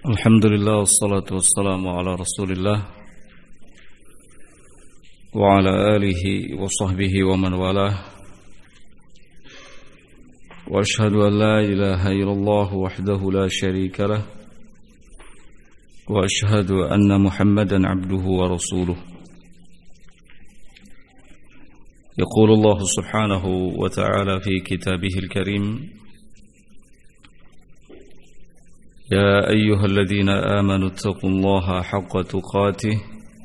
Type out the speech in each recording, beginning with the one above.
Alhamdulillah wassalatu wassalamu ala Rasulillah wa ala alihi wa sahbihi wa man walah. Wa ashhadu an la ilaha illallah wahdahu la sharika lah wa ashhadu anna Muhammadan abduhu wa rasuluh. يقول الله سبحانه وتعالى في كتابه الكريم: يا أيها الذين آمنوا اتقوا الله حق تقاته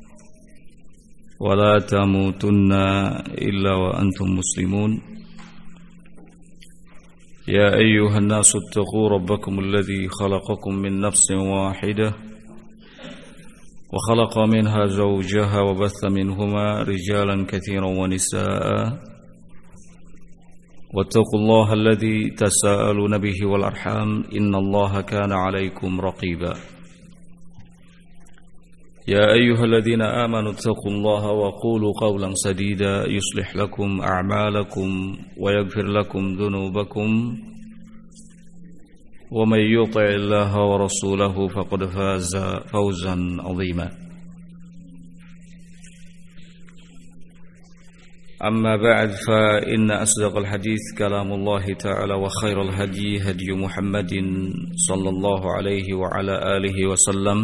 ولا تموتن إلا وأنتم مسلمون. يا أيها الناس اتقوا ربكم الذي خلقكم من نفس واحدة وخلق منها زوجها وبث منهما رجالا كثيرا ونساء واتقوا الله الذي تساءلون به والأرحام إن الله كان عليكم رقيبا. يا أيها الذين آمنوا اتقوا الله وقولوا قولا سديدا يصلح لكم أعمالكم ويغفر لكم ذنوبكم ومن يطع الله ورسوله فقد فاز فوزا عظيما. أما بعد فإن أصدق الحديث كلام الله تعالى وخير الهدي هدي محمد صلى الله عليه وعلى آله وسلم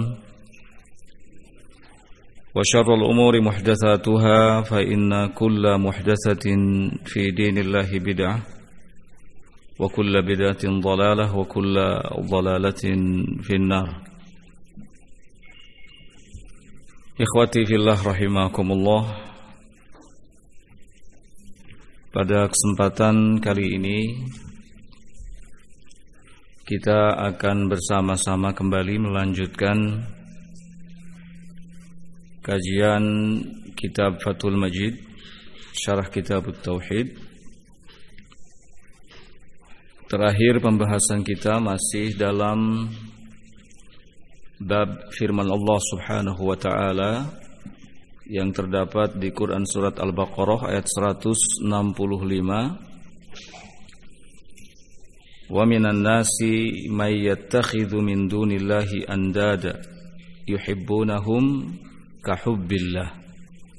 وشر الأمور محدثاتها فإن كل محدثة في دين الله بدعة وكل بدعة ضلالة وكل ضلالة في النار. إخوتي في الله رحمكم الله. Pada kesempatan kali ini kita akan bersama-sama kembali melanjutkan kajian kitab Fathul Majid, syarah kitab Tauhid. Terakhir pembahasan kita masih dalam bab firman Allah Subhanahu wa taala yang terdapat di Quran surat Al-Baqarah ayat 165. Wa minan nasi may yattakhidhu min dunillahi andada yuhibbunahum ka hubbillah.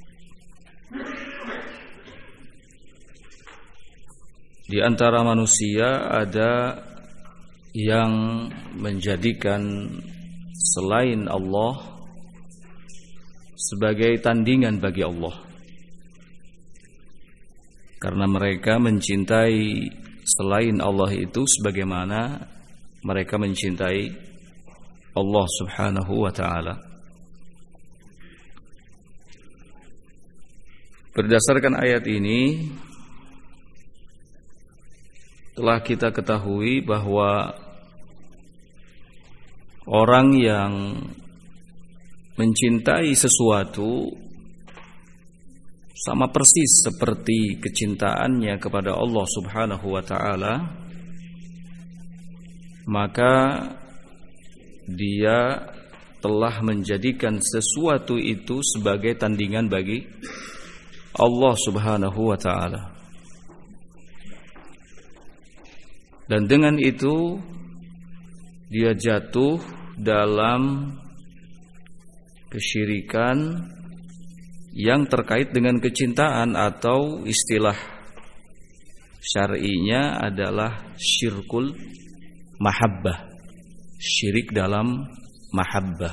Di antara manusia ada yang menjadikan selain Allah sebagai tandingan bagi Allah, karena mereka mencintai selain Allah itu sebagaimana mereka mencintai Allah Subhanahu wa ta'ala. Berdasarkan ayat ini telah kita ketahui bahwa orang yang mencintai sesuatu sama persis seperti kecintaannya kepada Allah Subhanahu wa ta'ala, maka dia telah menjadikan sesuatu itu sebagai tandingan bagi Allah Subhanahu wa ta'ala. Dan dengan itu dia jatuh dalam kesyirikan yang terkait dengan kecintaan, atau istilah syar'inya adalah syirkul mahabbah, syirik dalam mahabbah.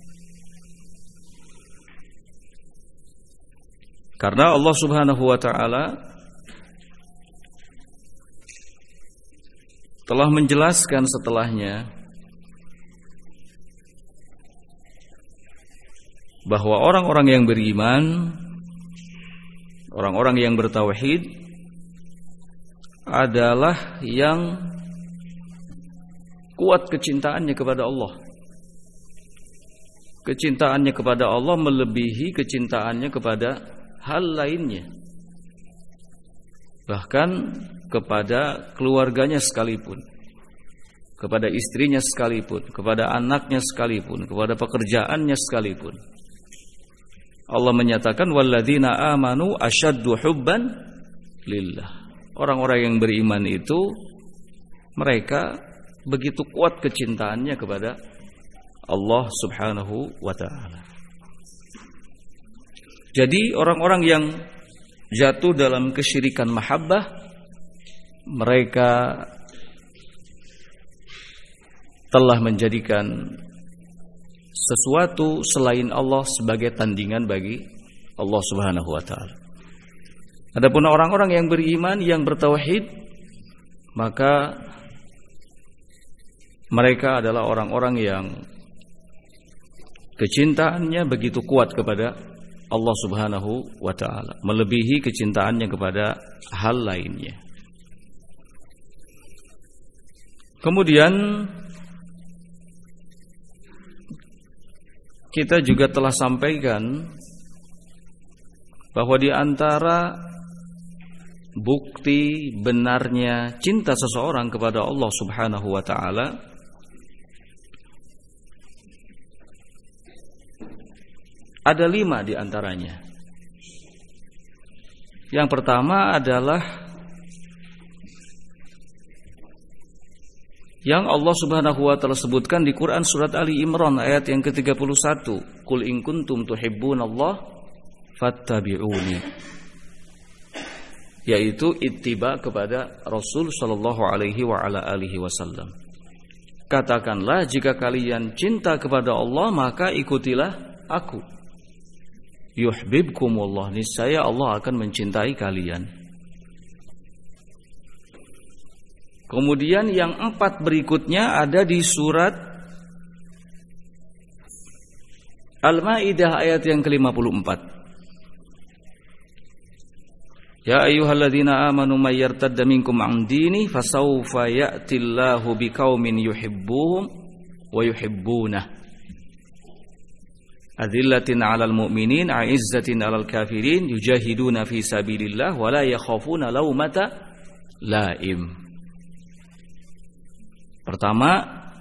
Karena Allah Subhanahu wa ta'ala telah menjelaskan setelahnya bahwa orang-orang yang beriman, orang-orang yang bertauhid adalah yang kuat kecintaannya kepada Allah. Kecintaannya kepada Allah melebihi kecintaannya kepada hal lainnya, bahkan kepada keluarganya sekalipun, kepada istrinya sekalipun, kepada anaknya sekalipun, kepada pekerjaannya sekalipun. Allah menyatakan walladzina amanu asyaddu hubban lillah. Orang-orang yang beriman itu mereka begitu kuat kecintaannya kepada Allah Subhanahu wa ta'ala. Jadi orang-orang yang jatuh dalam kesyirikan mahabbah, mereka telah menjadikan sesuatu selain Allah sebagai tandingan bagi Allah Subhanahu wa ta'ala. Adapun orang-orang yang beriman, yang bertauhid, maka mereka adalah orang-orang yang kecintaannya begitu kuat kepada Allah Subhanahu wa ta'ala, melebihi kecintaannya kepada hal lainnya. Kemudian kita juga telah sampaikan bahwa di antara bukti benarnya cinta seseorang kepada Allah Subhanahu wa ta'ala ada 5 di antaranya. Yang pertama adalah yang Allah Subhanahu wa ta'ala sebutkan di Quran surat Ali Imran ayat yang ke-31, "Qul in kuntum tuhibbunallah fattabi'uni." Yaitu ittiba kepada Rasul sallallahu alaihi wa ala alihi wasallam. Katakanlah, jika kalian cinta kepada Allah, maka ikutilah aku. Yuhibbukumullah, niscaya Allah akan mencintai kalian. Kemudian yang 4 berikutnya ada di surat Al-Maidah ayat yang ke-54. Ya ayyuhalladzina amanu may yartadda minkum 'an dini fasawfa ya'tillahu biqaumin yuhibbuhum wa yuhibbunah. Adillatin 'alal mu'minin 'izzatin 'alal kafirin yujahiduna fi sabilillah wa la yakhafuna laumata laim. Pertama,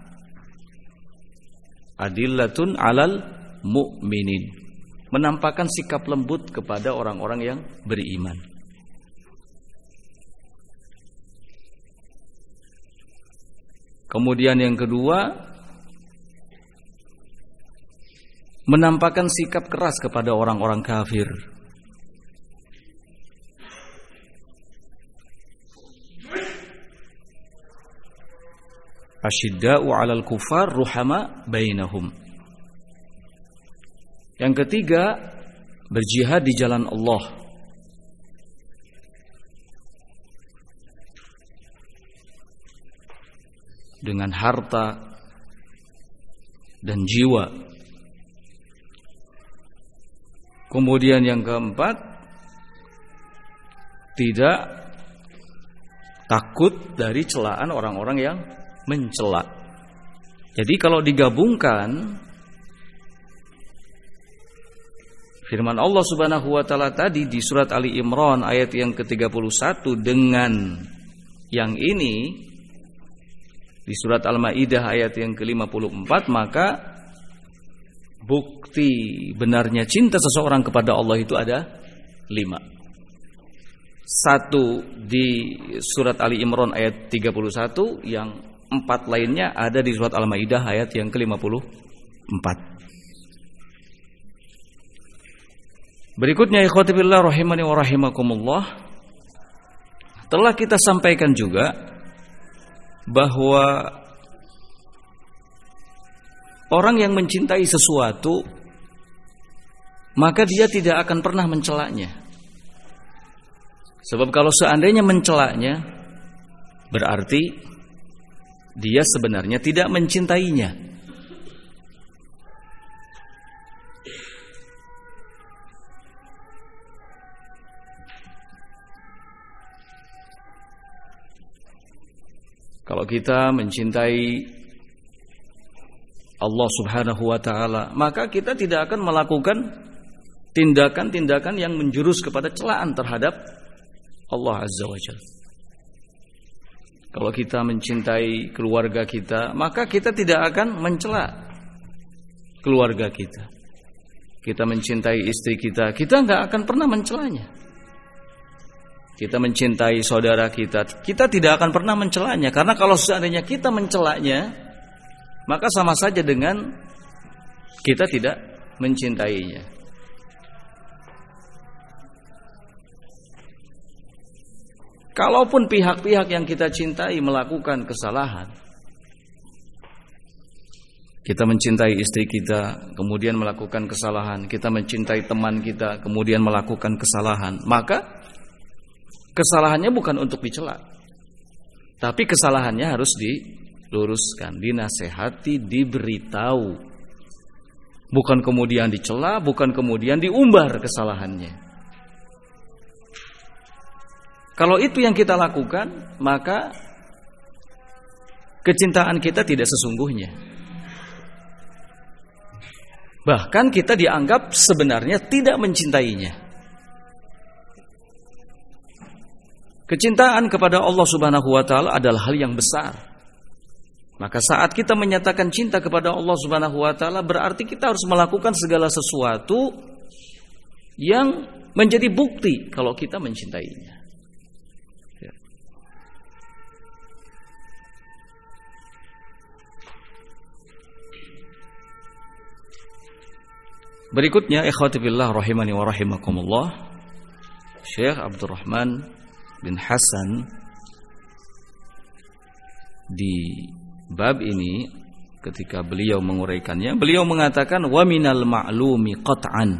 adillatun 'alal mu'minin, menampakkan sikap lembut kepada orang-orang yang beriman. Kemudian yang kedua, menampakkan sikap keras kepada orang-orang kafir. Asyidda'u 'alal kufar ruhama bainahum. Yang ketiga, berjihad di jalan Allah. Dengan harta dan jiwa. Kemudian yang keempat, tidak takut dari celaan orang-orang yang mencela. Jadi kalau digabungkan firman Allah Subhanahu wa ta'ala tadi di surat Ali Imran ayat yang ke-31 dengan yang ini di surat Al-Maidah ayat yang ke-54, maka bukti benarnya cinta seseorang kepada Allah itu ada 5. 1 di surat Ali Imran ayat 31, yang 4 lainnya ada di surat Al-Maidah ayat yang ke-54. Berikutnya ikhwati billah rahimani wa rahimakumullah, telah kita sampaikan juga bahwa orang yang mencintai sesuatu maka dia tidak akan pernah mencelanya. Sebab kalau seandainya mencelanya, berarti dia sebenarnya tidak mencintainya. Kalau kita mencintai Allah Subhanahu wa ta'ala, maka kita tidak akan melakukan tindakan-tindakan yang menjurus kepada celaan terhadap Allah Azza wa Jalla. Kalau kita mencintai keluarga kita, maka kita tidak akan mencela keluarga kita. Kita mencintai istri kita, kita enggak akan pernah mencelanya. Kita mencintai saudara kita, kita tidak akan pernah mencelanya. Karena kalau seandainya kita mencelanya, maka sama saja dengan kita tidak mencintainya. Kalaupun pihak-pihak yang kita cintai melakukan kesalahan, kita mencintai istri kita, kemudian melakukan kesalahan, kita mencintai teman kita, kemudian melakukan kesalahan, maka kesalahannya bukan untuk dicela, tapi kesalahannya harus diluruskan, dinasehati, diberitahu, bukan kemudian dicela, bukan kemudian diumbar kesalahannya. Kalau itu yang kita lakukan, maka kecintaan kita tidak sesungguhnya. Bahkan kita dianggap sebenarnya tidak mencintainya. Kecintaan kepada Allah Subhanahu wa taala adalah hal yang besar. Maka saat kita menyatakan cinta kepada Allah Subhanahu wa taala, berarti kita harus melakukan segala sesuatu yang menjadi bukti kalau kita mencintainya. Berikutnya, ikhwati fillah rahimani wa rahimakumullah, Syekh Abdurrahman bin Hasan di bab ini ketika beliau menguraikannya, beliau mengatakan wa minal ma'lumi qat'an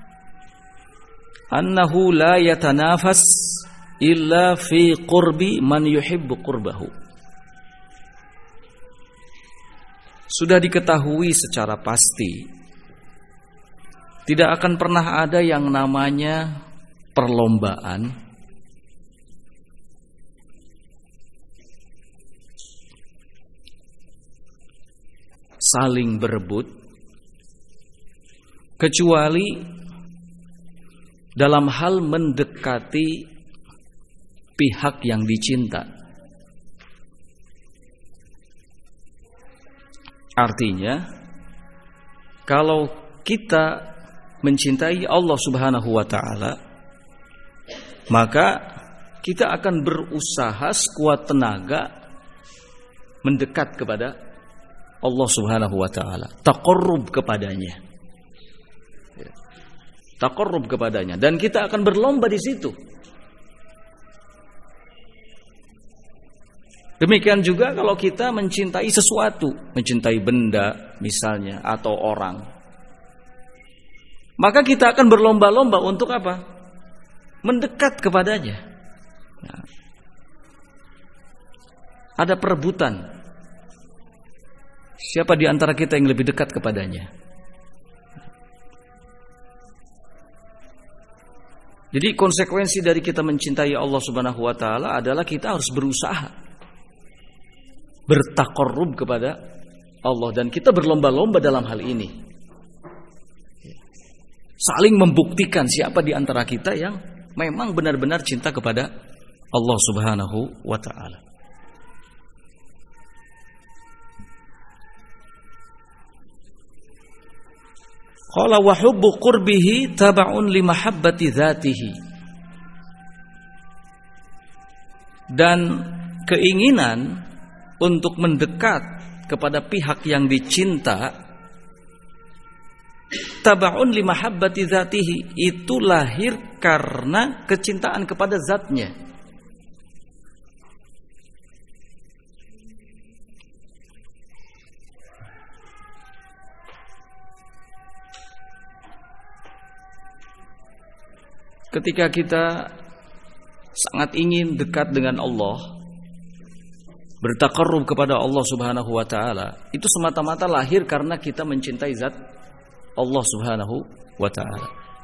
annahu la yatanafas illa fi qurbi man yuhibbu qurbahu. Sudah diketahui secara pasti tidak akan pernah ada yang namanya perlombaan saling berebut kecuali dalam hal mendekati pihak yang dicinta. Artinya, kalau kita mencintai Allah Subhanahu wa taala, maka kita akan berusaha sekuat tenaga mendekat kepada Allah Subhanahu wa taala, taqarrub kepadanya. Taqarrub kepadanya, dan kita akan berlomba di situ. Demikian juga kalau kita mencintai sesuatu, mencintai benda misalnya atau orang, maka kita akan berlomba-lomba untuk apa? Mendekat kepadanya. Nah, ada perebutan. Siapa di antara kita yang lebih dekat kepadanya? Jadi konsekuensi dari kita mencintai Allah Subhanahu wa taala adalah kita harus berusaha bertaqarrub kepada Allah, dan kita berlomba-lomba dalam hal ini. Saling membuktikan siapa di antara kita yang memang benar-benar cinta kepada Allah Subhanahu wa taala. Qala wa hubbu qurbihi tab'un li mahabbati dzatihi. Dan keinginan untuk mendekat kepada pihak yang dicinta, taba'un li mahabbati dzatihi, itu lahir karena kecintaan kepada zatnya. Ketika kita sangat ingin dekat dengan Allah, bertaqarrub kepada Allah Subhanahu wa taala, itu semata-mata lahir karena kita mencintai zat Allah Subhanahu wa ta'ala.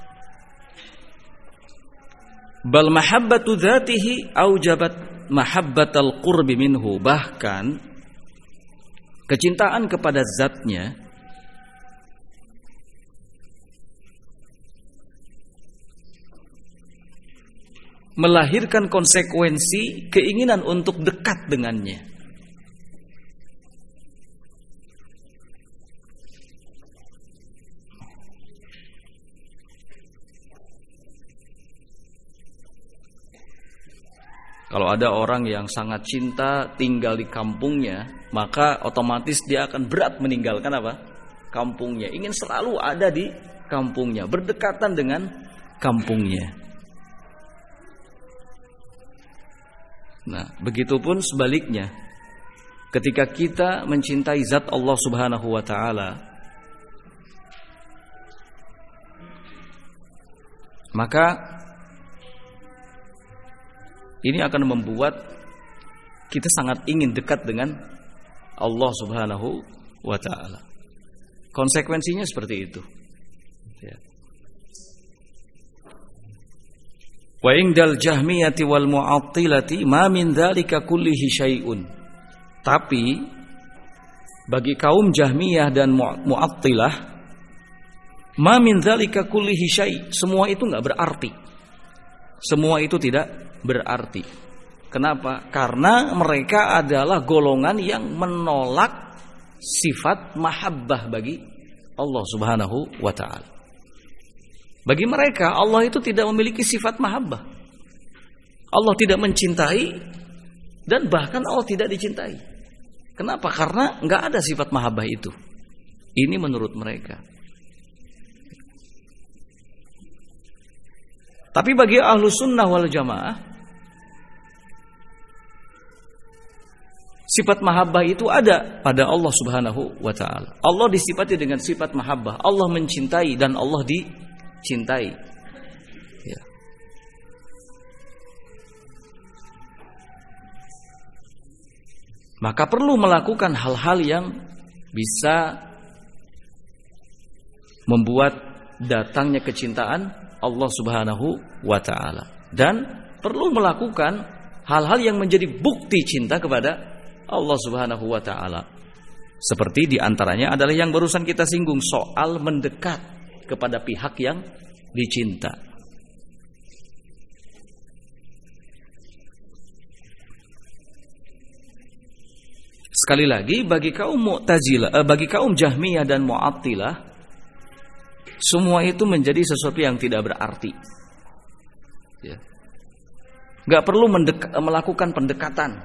Bal mahabbatu dzatihi aujabat mahabbatal qurbi minhu. Bahkan kecintaan kepada zatnya melahirkan konsekuensi keinginan untuk dekat dengannya. Kalau ada orang yang sangat cinta tinggal di kampungnya, maka otomatis dia akan berat meninggalkan apa? Kampungnya. Ingin selalu ada di kampungnya, berdekatan dengan kampungnya. Nah, begitupun sebaliknya. Ketika kita mencintai zat Allah Subhanahu wa taala, maka ini akan membuat kita sangat ingin dekat dengan Allah Subhanahu wa taala. Konsekuensinya seperti itu. Ya. Wa indal jahmiyati wal mu'attilati ma min dzalika kullihi syai'un. Tapi bagi kaum Jahmiyah dan Mu'attilah, ma min dzalika kullihi syai', semua itu enggak berarti. Semua itu tidak berarti. Kenapa? Karena mereka adalah golongan yang menolak sifat mahabbah bagi Allah Subhanahu wa taala. Bagi mereka Allah itu tidak memiliki sifat mahabbah. Allah tidak mencintai dan bahkan Allah tidak dicintai. Kenapa? Karena enggak ada sifat mahabbah itu. Ini menurut mereka. Tapi bagi ahlu sunnah wal jamaah, sifat mahabbah itu ada pada Allah Subhanahu wa ta'ala. Allah disifati dengan sifat mahabbah. Allah mencintai dan Allah dicintai. Ya. Maka perlu melakukan hal-hal yang bisa membuat datangnya kecintaan Allah Subhanahu wa ta'ala. Dan perlu melakukan hal-hal yang menjadi bukti cinta kepada Allah Subhanahu wa ta'ala. Seperti diantaranya adalah yang barusan kita singgung, soal mendekat kepada pihak yang dicinta. Sekali lagi, bagi kaum Mu'tazilah, bagi kaum Jahmiyah dan Mu'attilah, semua itu menjadi sesuatu yang tidak berarti. Ya. Gak perlu melakukan pendekatan.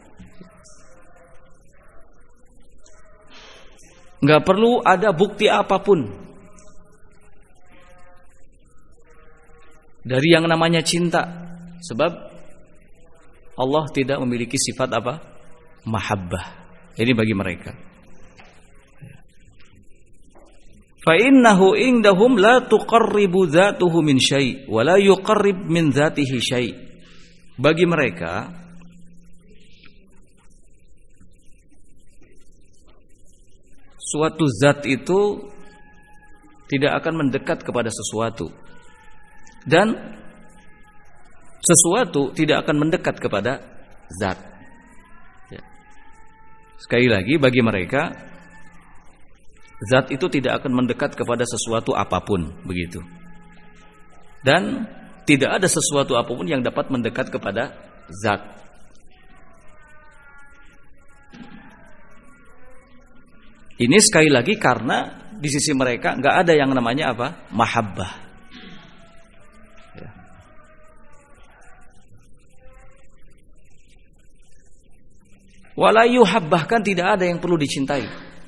Gak perlu ada bukti apapun dari yang namanya cinta. Sebab Allah tidak memiliki sifat apa? Mahabbah. Ini bagi mereka. Fa innahu indahum la tuqarribu dzatuhu min syai' wa la yuqarrib min dzatihi syai'. Bagi mereka suatu zat itu tidak akan mendekat kepada sesuatu, dan sesuatu tidak akan mendekat kepada zat. Ya. Sekali lagi, bagi mereka zat itu tidak akan mendekat kepada sesuatu apapun, begitu. Dan tidak ada sesuatu apapun yang dapat mendekat kepada zat. Ini sekali lagi karena di sisi mereka nggak ada yang namanya apa? Mahabbah. Ya. Wala yuhabbah, bahkan tidak ada yang perlu dicintai.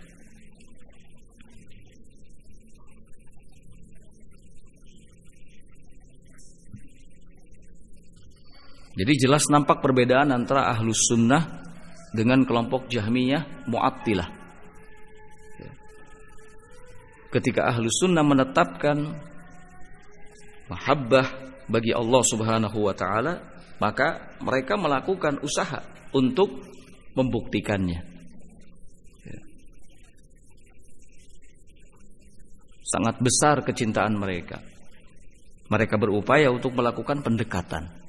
Jadi jelas nampak perbedaan antara ahlus sunnah dengan kelompok Jahmiyah Mu'attilah. Ketika ahlus sunnah menetapkan mahabbah bagi Allah Subhanahu wa ta'ala, maka mereka melakukan usaha untuk membuktikannya. Sangat besar kecintaan mereka. Mereka berupaya untuk melakukan pendekatan.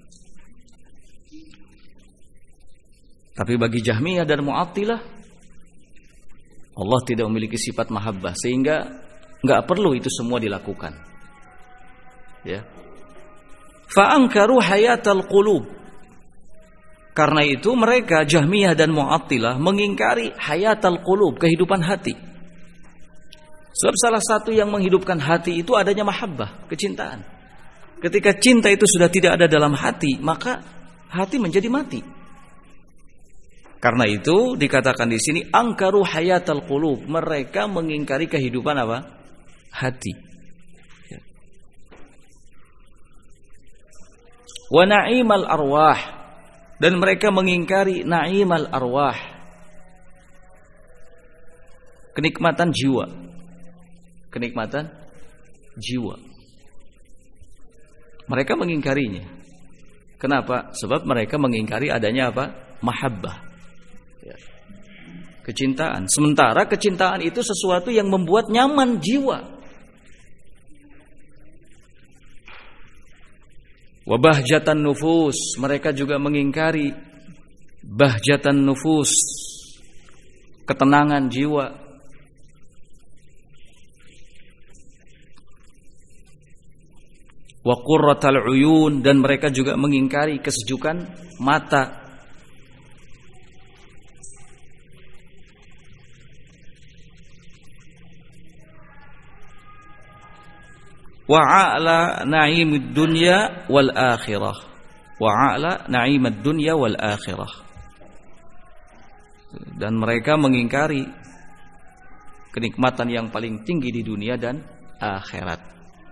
Tapi bagi Jahmiyah dan Mu'attilah, Allah tidak memiliki sifat mahabbah, sehingga enggak perlu itu semua dilakukan. Ya. Fa'ankaru hayatal qulub. Karena itu mereka Jahmiyah dan Mu'attilah mengingkari hayatal qulub, kehidupan hati. Sebab salah satu yang menghidupkan hati itu adanya mahabbah, kecintaan. Ketika cinta itu sudah tidak ada dalam hati, maka hati menjadi mati. Karena itu dikatakan di sini angkaru hayatal qulub, mereka mengingkari kehidupan apa? Hati. Wa na'imal arwah, dan mereka mengingkari na'imal arwah, kenikmatan jiwa. Kenikmatan jiwa. Mereka mengingkarinya. Kenapa? Sebab mereka mengingkari adanya apa? Mahabbah. Kecintaan. Sementara kecintaan itu sesuatu yang membuat nyaman jiwa. Wa bahjatan nufus, mereka juga mengingkari bahjatan nufus, ketenangan jiwa. Wa qurratal uyun, dan mereka juga mengingkari kesejukan mata. Wa a'la na'imid dunya wal akhirah. Wa a'la na'imid dunya wal akhirah. Dan mereka mengingkari kenikmatan yang paling tinggi di dunia dan akhirat.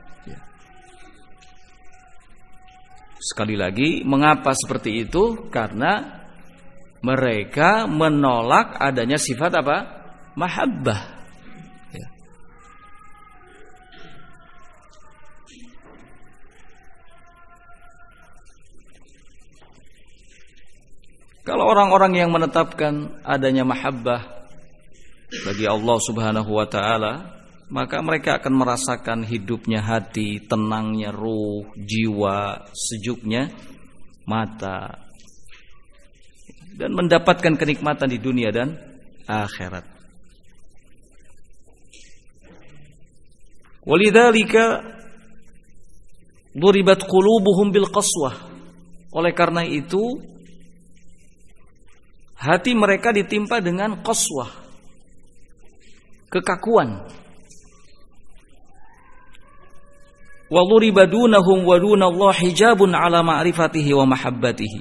Sekali lagi, mengapa seperti itu? Karena mereka menolak adanya sifat apa? Mahabbah. Kalau orang-orang yang menetapkan adanya mahabbah bagi Allah Subhanahu wa taala, maka mereka akan merasakan hidupnya hati, tenangnya ruh, jiwa, sejuknya mata, dan mendapatkan kenikmatan di dunia dan akhirat. Walidzalika duribat qulubuhum bil qaswah. Oleh karena itu hati mereka ditimpa dengan qaswah, kekakuan. Wa duriba dunahum wa dunallahi hijabun ala ma'rifatihi wa mahabbatihi.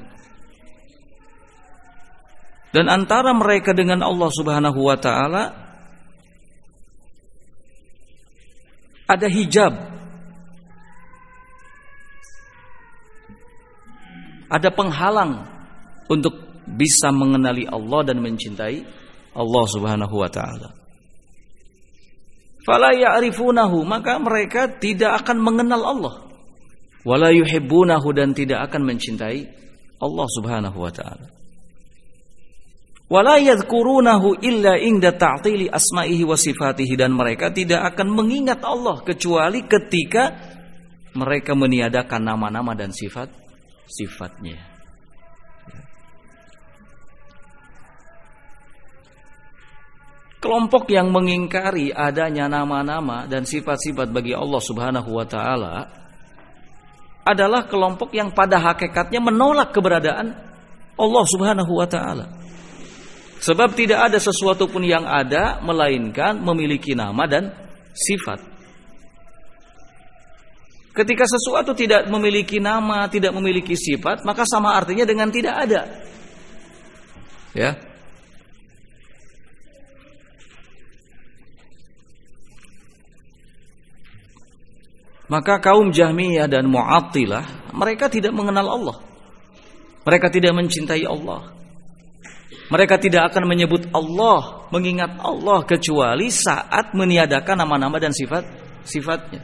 Dan antara mereka dengan Allah Subhanahu wa taala ada hijab, ada penghalang untuk bisa mengenali Allah dan mencintai Allah Subhanahu wa taala. Fala ya'rifunahu, maka mereka tidak akan mengenal Allah. Wala yuhibbunahu, dan tidak akan mencintai Allah Subhanahu wa taala. Wala yadhkurunahu illa inda ta'tili asma'ihi wa sifatihi, dan mereka tidak akan mengingat Allah kecuali ketika mereka meniadakan nama-nama dan sifat-sifatnya. Kelompok yang mengingkari adanya nama-nama dan sifat-sifat bagi Allah Subhanahu wa taala adalah kelompok yang pada hakikatnya menolak keberadaan Allah Subhanahu wa taala. Sebab tidak ada sesuatu pun yang ada melainkan memiliki nama dan sifat. Ketika sesuatu tidak memiliki nama, tidak memiliki sifat, maka sama artinya dengan tidak ada. Ya. Maka kaum Jahmiyah dan Mu'attilah, mereka tidak mengenal Allah. Mereka tidak mencintai Allah. Mereka tidak akan menyebut Allah, mengingat Allah kecuali saat meniadakan nama-nama dan sifat-sifatnya.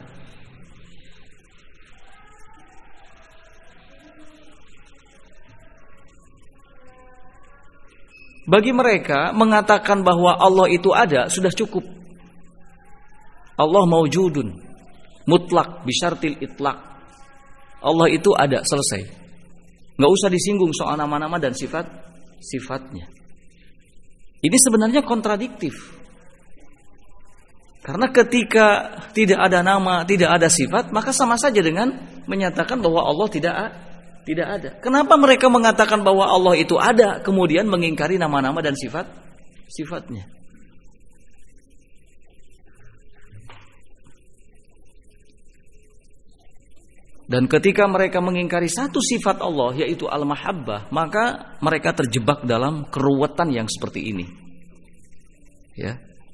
Bagi mereka mengatakan bahwa Allah itu ada sudah cukup. Allah maujudun mutlak bisyartil itlaq. Allah itu ada, selesai. Enggak usah disinggung soal nama-nama dan sifat-sifatnya. Ini sebenarnya kontradiktif. Karena ketika tidak ada nama, tidak ada sifat, maka sama saja dengan menyatakan bahwa Allah tidak ada. Kenapa mereka mengatakan bahwa Allah itu ada, kemudian mengingkari nama-nama dan sifat-sifatnya? Dan ketika mereka mengingkari satu sifat Allah, yaitu al-mahabbah, maka mereka terjebak dalam keruwetan yang seperti ini. Ya.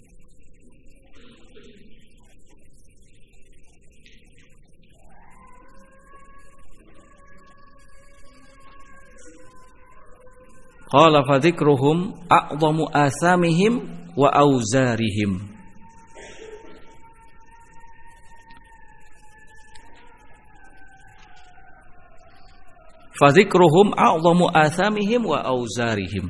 Qala fa dzikruhum a'dhamu athamihim wa auzarihim. Fadzikruhum a'dhamu athamihim wa auzarihim.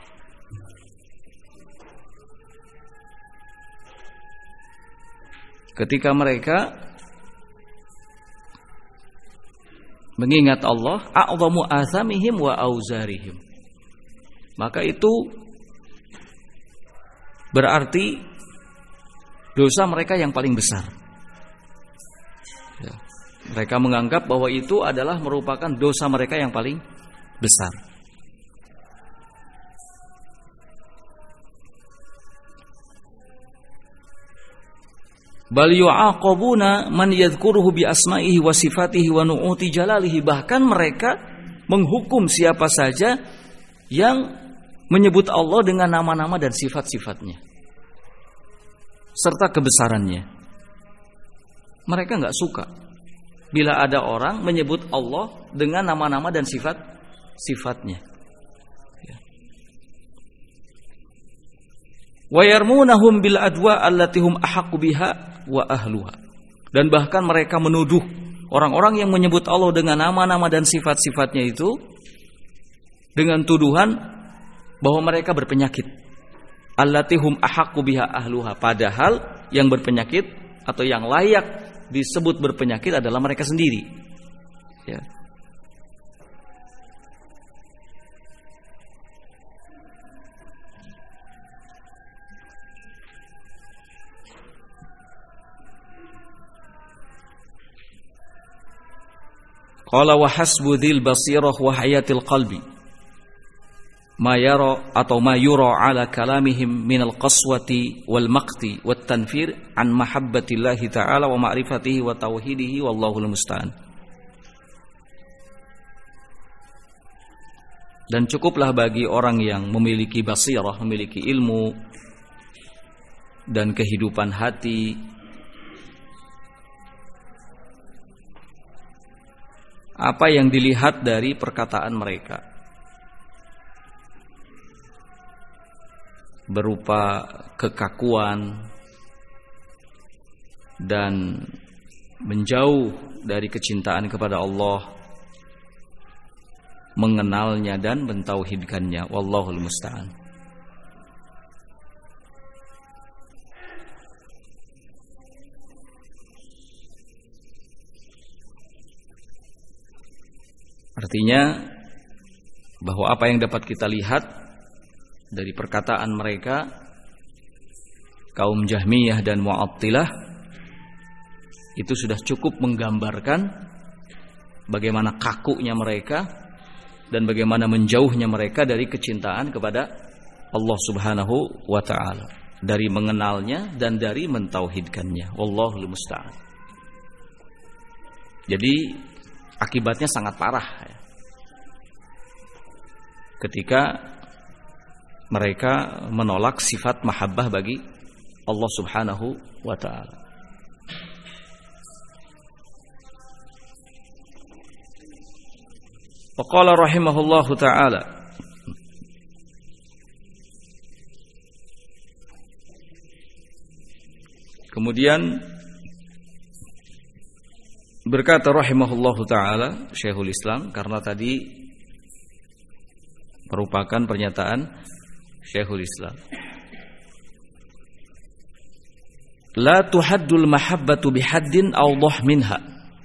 Ketika mereka mengingat Allah, a'dhamu athamihim wa auzarihim, maka itu berarti dosa mereka yang paling besar. Ya. Mereka menganggap bahwa itu adalah merupakan dosa mereka yang paling besar. Bal yu'aqabuna man yadhkuruhu bi asma'ihi wa sifatihi wa nu'uti jalalihi. Bahkan mereka menghukum siapa saja yang menyebut Allah dengan nama-nama dan sifat-sifatnya serta kebesarannya. Mereka enggak suka bila ada orang menyebut Allah dengan nama-nama dan sifat-sifatnya. Wa yarmunahum bil adwa allati hum ahaqqu biha wa ahluha. Dan bahkan mereka menuduh orang-orang yang menyebut Allah dengan nama-nama dan sifat-sifatnya itu dengan tuduhan bahwa mereka berpenyakit. Allati hum ahaqqu biha ahluha, padahal yang berpenyakit atau yang layak disebut berpenyakit adalah mereka sendiri. Ya. Qala wa hasbu dzil basirah wa hayatil qalbi ma yara atau ma yura ala kalamihim minal qaswati wal maqti wat tanfir an mahabbatillahi ta'ala wa ma'rifatihi wa tauhidihi wallahul musta'an. Dan cukuplah bagi orang yang memiliki basirah, memiliki ilmu dan kehidupan hati, apa yang dilihat dari perkataan mereka berupa kekakuan dan menjauh dari kecintaan kepada Allah, mengenalnya dan mentauhidkannya. Wallahul musta'an. Artinya bahwa apa yang dapat kita lihat dari perkataan mereka kaum Jahmiyah dan Mu'attilah itu sudah cukup menggambarkan bagaimana kakunya mereka dan bagaimana menjauhnya mereka dari kecintaan kepada Allah Subhanahu wa ta'ala, dari mengenalnya dan dari mentauhidkannya. Wallahul musta'an. Jadi akibatnya sangat parah ya. Ketika mereka menolak sifat mahabbah bagi Allah Subhanahu wa ta'ala. Wa qala rahimahullahu ta'ala, kemudian berkata rahimahullahu ta'ala Syekhul Islam, karena tadi merupakan pernyataan Syekhul Islam. La tuhaddul mahabbatu bihaddin awdah minha.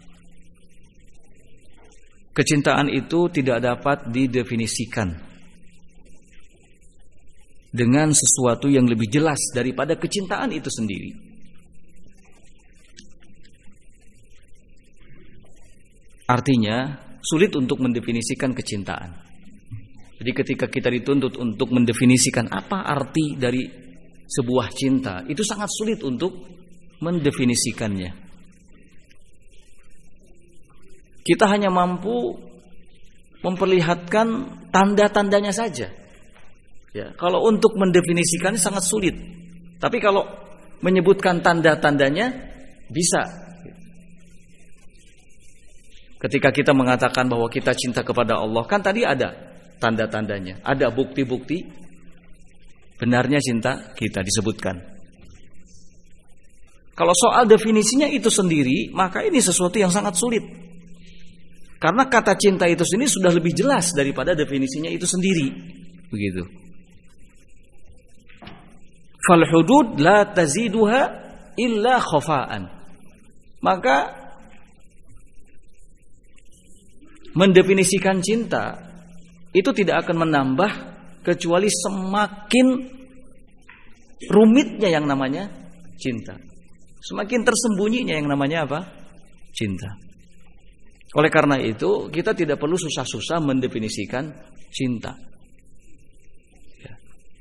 Kecintaan itu tidak dapat didefinisikan dengan sesuatu yang lebih jelas daripada kecintaan itu sendiri. Artinya sulit untuk mendefinisikan kecintaan. Jadi ketika kita dituntut untuk mendefinisikan apa arti dari sebuah cinta, itu sangat sulit untuk mendefinisikannya. Kita hanya mampu memperlihatkan tanda-tandanya saja. Ya, kalau untuk mendefinisikannya sangat sulit. Tapi kalau menyebutkan tanda-tandanya bisa. Ketika kita mengatakan bahwa kita cinta kepada Allah, kan tadi ada tanda-tandanya, ada bukti-bukti benarnya cinta kita disebutkan. Kalau soal definisinya itu sendiri, maka ini sesuatu yang sangat sulit. Karena kata cinta itu sendiri sudah lebih jelas daripada definisinya itu sendiri. Begitu. Fal hudud la taziduha illa khafa'an. Maka mendefinisikan cinta itu tidak akan menambah kecuali semakin rumitnya yang namanya cinta. Semakin tersembunyinya yang namanya apa? Cinta. Oleh karena itu, kita tidak perlu susah-susah mendefinisikan cinta. Ya.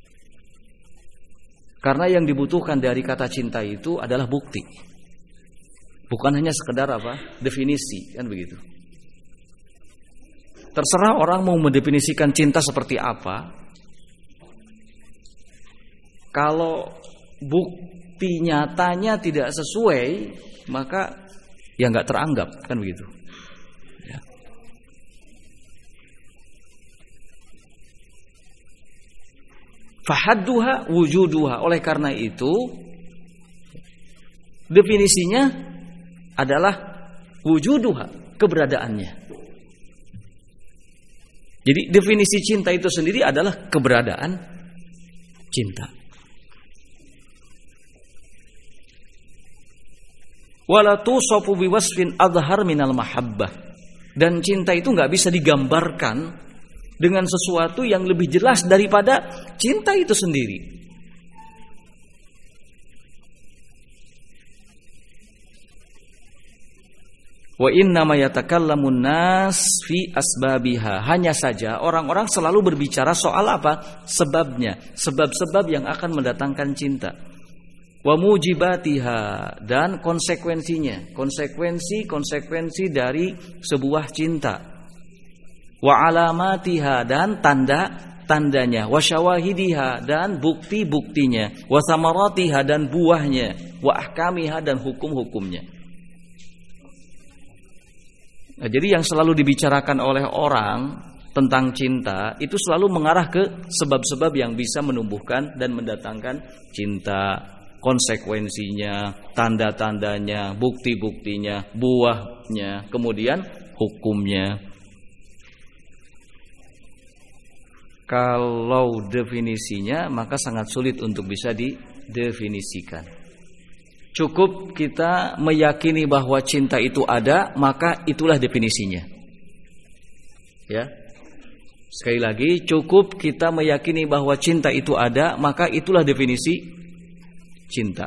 Karena yang dibutuhkan dari kata cinta itu adalah bukti. Bukan hanya sekedar apa? Definisi, kan begitu. Terserah orang mau mendefinisikan cinta seperti apa. Kalau bukti nyatanya tidak sesuai, maka ya nggak teranggap, kan begitu. Ya. Fahadduha wujuduha. Oleh karena itu, definisinya adalah wujuduha, keberadaannya. Jadi definisi cinta itu sendiri adalah keberadaan cinta. Wala tusafu biwasfin adhar minal mahabbah. Dan cinta itu nggak bisa digambarkan dengan sesuatu yang lebih jelas daripada cinta itu sendiri. Wa innama yatakallamun nas fi asbabiha. Hanya saja orang-orang selalu berbicara soal apa? Sebabnya, sebab-sebab yang akan mendatangkan cinta. Wa mujibatiha, dan konsekuensinya, konsekuensi dari sebuah cinta. Wa alamatiha, dan tanda-tandanya. Wa syawahidiha, dan bukti-buktinya. Wa samaratiha, dan buahnya. Wa ahkamiha, dan hukum-hukumnya. Nah, jadi yang selalu dibicarakan oleh orang tentang cinta itu selalu mengarah ke sebab-sebab yang bisa menumbuhkan dan mendatangkan cinta. Konsekuensinya, tanda-tandanya, bukti-buktinya, buahnya, kemudian hukumnya. Kalau definisinya maka sangat sulit untuk bisa didefinisikan. Cukup kita meyakini bahwa cinta itu ada, maka itulah definisinya. Ya. Sekali lagi, cukup kita meyakini bahwa cinta itu ada, maka itulah definisi cinta.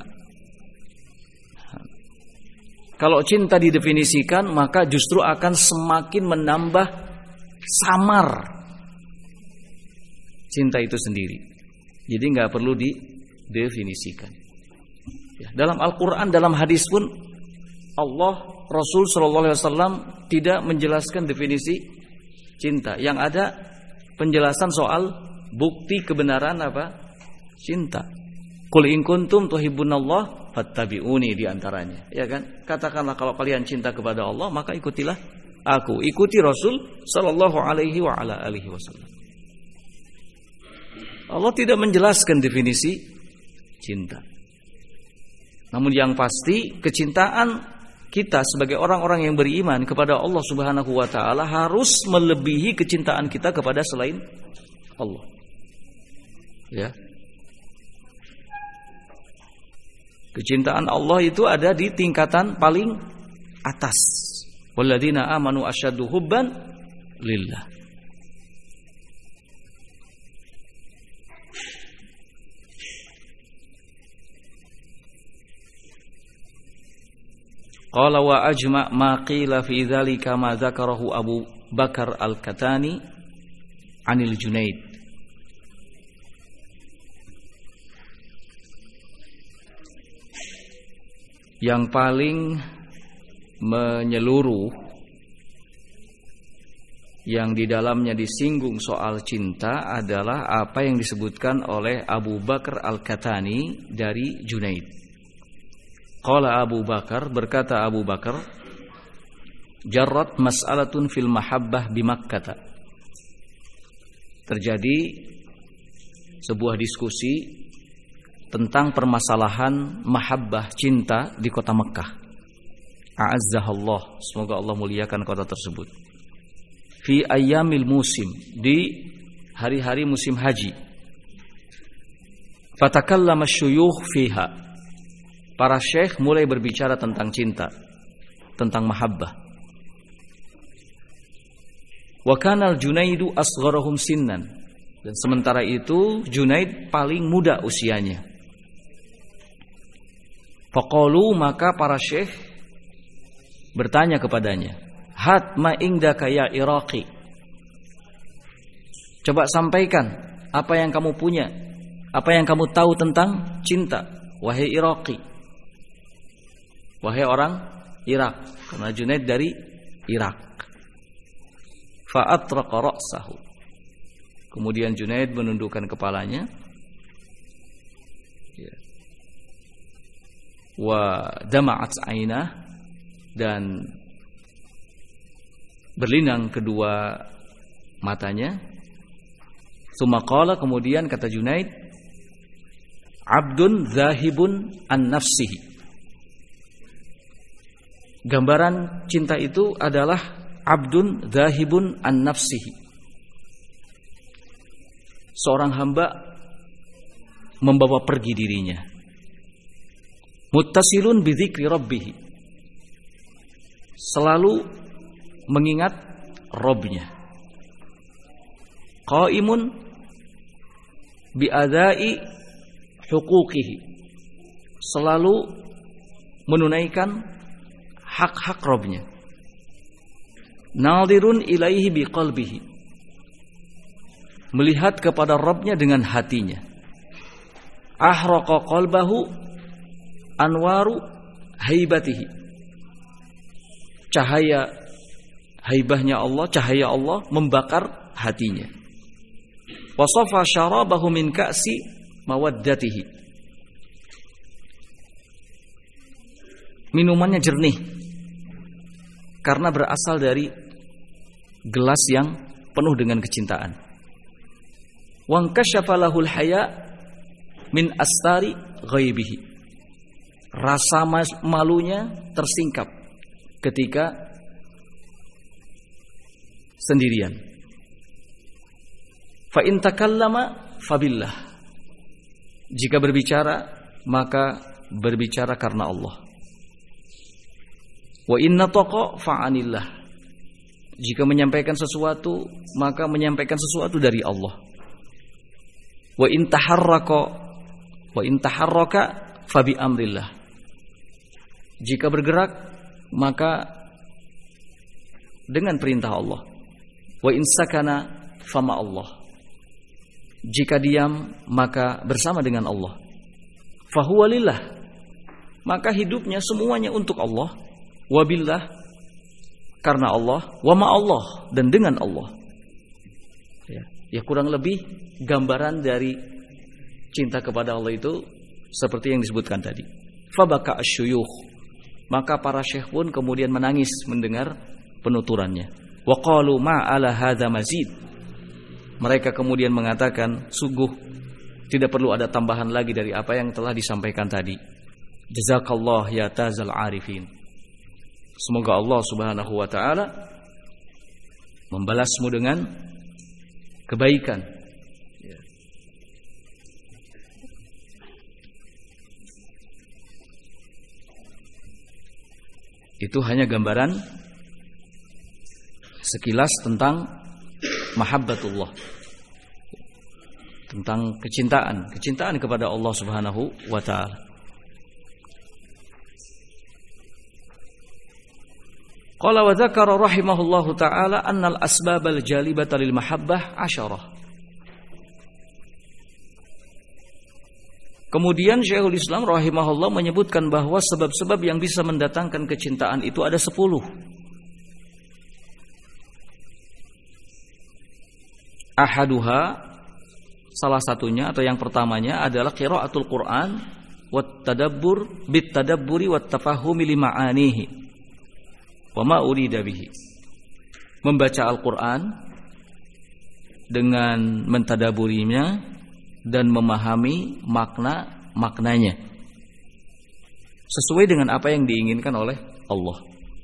Kalau cinta didefinisikan, maka justru akan semakin menambah samar cinta itu sendiri. Jadi nggak perlu didefinisikan. Ya, dalam Al-Quran, dalam hadis pun Allah, Rasul Shallallahu Alaihi Wasallam tidak menjelaskan definisi cinta. Yang ada penjelasan soal bukti kebenaran apa? Cinta. Qul in kuntum tuhibbunallah fattabi'uni, diantaranya, ya kan? Katakanlah kalau kalian cinta kepada Allah, maka ikutilah aku, ikuti Rasul sallallahu alaihi wa ala alihi wasallam. Allah tidak menjelaskan definisi cinta. Namun yang pasti, kecintaan kita sebagai orang-orang yang beriman kepada Allah Subhanahu wa taala harus melebihi kecintaan kita kepada selain Allah. Ya. Kecintaan Allah itu ada di tingkatan paling atas. Walladzina amanu asyaddu hubban lillah. Qala wa ajma' ma qila fi dzalika ma dzakarahu Abu Bakar Al-Katani 'anil Junaid. Yang paling menyeluruh yang di dalamnya disinggung soal cinta adalah apa yang disebutkan oleh Abu Bakar Al-Katani dari Junaid. Qala Abu Bakar, berkata Abu Bakar, jarrat mas'alatun fil mahabbah bi Makkah. Terjadi sebuah diskusi tentang permasalahan mahabbah, cinta di kota Mekkah. A'azzahallah, semoga Allah muliakan kota tersebut. Fi ayyamil musim, di hari-hari musim haji. Fatakallama syuyukh fiha. Para syekh mulai berbicara tentang cinta, tentang mahabbah. Wa kana al-Junaidu asgharahum sinnan. Dan sementara itu Junaid paling muda usianya. Faqalu, maka para syekh bertanya kepadanya, "Hat ma indaka ya Iraqi." Coba sampaikan apa yang kamu punya, apa yang kamu tahu tentang cinta, wahai Iraqi. Wahai orang Irak, karena Junaid dari Irak. Fa atraqa ra'sahu. Kemudian Junaid menundukkan kepalanya. Wa dama'at 'ainah, dan berlinang kedua matanya. Tsumma qala, kemudian kata Junaid, abdun zahibun an nafsihi. Gambaran cinta itu adalah abdun zahibun an nafsihi. Seorang hamba membawa pergi dirinya. Muttasilun bi dzikri rabbih. Selalu mengingat Rabbnya. Qaimun bi adai huquqihi. Selalu menunaikan hak-hak Rabbnya. Nadirun ilaihi bi qalbihi. Melihat kepada Rabbnya dengan hatinya. Ahraqa qalbahu anwaru haibatihi. Cahaya haibahnya Allah, cahaya Allah membakar hatinya. Wasafa syarabahu min ka'si mawaddatihi. Minumannya jernih karena berasal dari gelas yang penuh dengan kecintaan. Wankashafa lahul haya min astari ghaibihi. Rasa malunya tersingkap ketika sendirian. Fa in takallama fabillah. Jika berbicara, maka berbicara karena Allah. Wa in nataqa fa'anillah. Jika menyampaikan sesuatu, maka menyampaikan sesuatu dari Allah. Wa in taharraka fa bi amrillah. Jika bergerak, maka dengan perintah Allah. Wa in sakana fama Allah. Jika diam, maka bersama dengan Allah. Fahuwa lillah. Maka hidupnya semuanya untuk Allah. Wabillah, karena Allah. Wa ma Allah, dan dengan Allah. Ya, kurang lebih gambaran dari cinta kepada Allah itu seperti yang disebutkan tadi. Fabaka asyuyukh. Maka para syekh pun kemudian menangis mendengar penuturannya. Wa qalu ma ala hadza mazid. Mereka kemudian mengatakan, sungguh tidak perlu ada tambahan lagi dari apa yang telah disampaikan tadi. Jazakallah ya tazal arifin. Semoga Allah Subhanahu wa taala membalasmu dengan kebaikan. Itu hanya gambaran sekilas tentang mahabbatullah, tentang kecintaan kepada Allah Subhanahu wa taala. Qala wa dzakara rahimahullahu taala annal asbabal jalibata lil mahabbah 10. Kemudian Syekhul Islam rahimahullah menyebutkan bahwa sebab-sebab yang bisa mendatangkan kecintaan itu ada 10. Ahaduha, salah satunya atau yang pertamanya adalah qiraatul Quran wat tadabbur bit tadabburi wat tafahumi li ma'anihi wa ma urida bihi. Membaca Al-Qur'an dengan mentadaburinya dan memahami maknanya sesuai dengan apa yang diinginkan oleh Allah.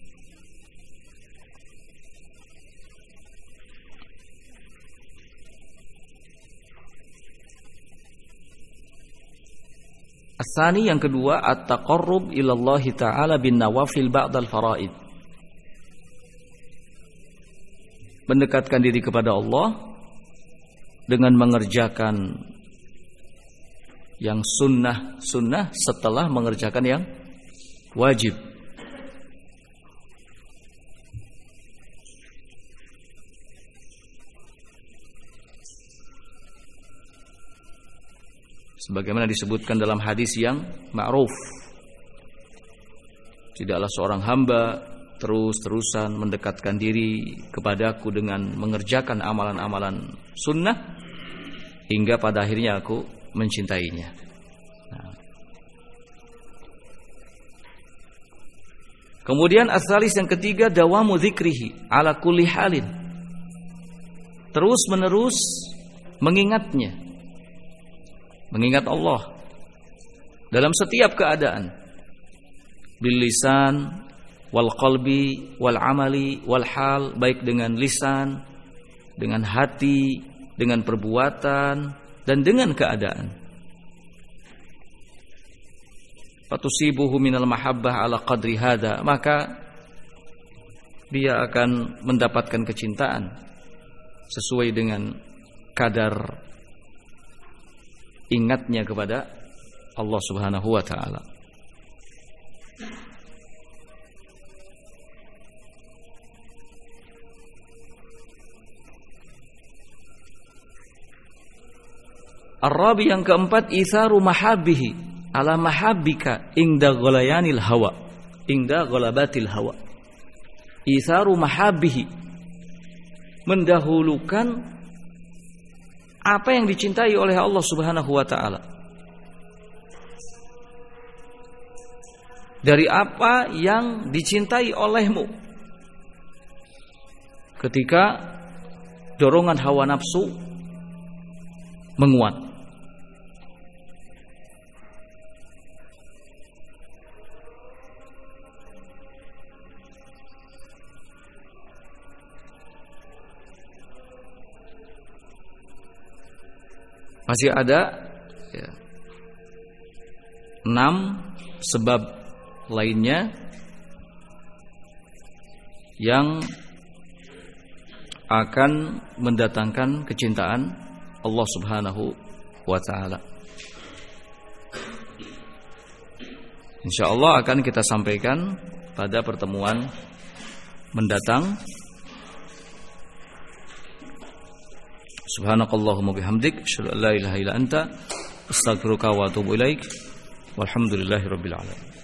As-tsani, yang kedua, at-taqarrub ila Allah Ta'ala bin nawafil ba'dal faraid. Mendekatkan diri kepada Allah dengan mengerjakan yang sunnah setelah mengerjakan yang wajib. Sebagaimana disebutkan dalam hadis yang ma'ruf, tidaklah seorang hamba terus-terusan mendekatkan diri kepadaku dengan mengerjakan amalan-amalan sunnah hingga pada akhirnya aku mencintainya. Kemudian as-salis, yang ketiga, dawamu dzikrihi ala kulli halin. Terus menerus mengingatnya, mengingat Allah dalam setiap keadaan, bil lisan wal qalbi wal amali wal hal, baik dengan lisan, dengan hati, dengan perbuatan, dan dengan keadaan. Fatusibuhu minal mahabbah ala qadri hada, maka dia akan mendapatkan kecintaan sesuai dengan kadar ingatnya kepada Allah Subhanahu wa taala. Ar-rabi, yang keempat, itharu mahabbihi ala mahabbika inda ghalayanil hawa, inda ghalabatil hawa. Itharu mahabbihi, mendahulukan apa yang dicintai oleh Allah Subhanahu wa taala dari apa yang dicintai olehmu. Ketika dorongan hawa nafsu menguat, masih ada 6 sebab lainnya yang akan mendatangkan kecintaan Allah Subhanahu wa taala. Insyaallah akan kita sampaikan pada pertemuan mendatang. Subhanakallahumma bihamdik, asyhadu an la ilaha illa anta, astaghfiruka wa atubu ilaik. Walhamdulillahirabbil alamin.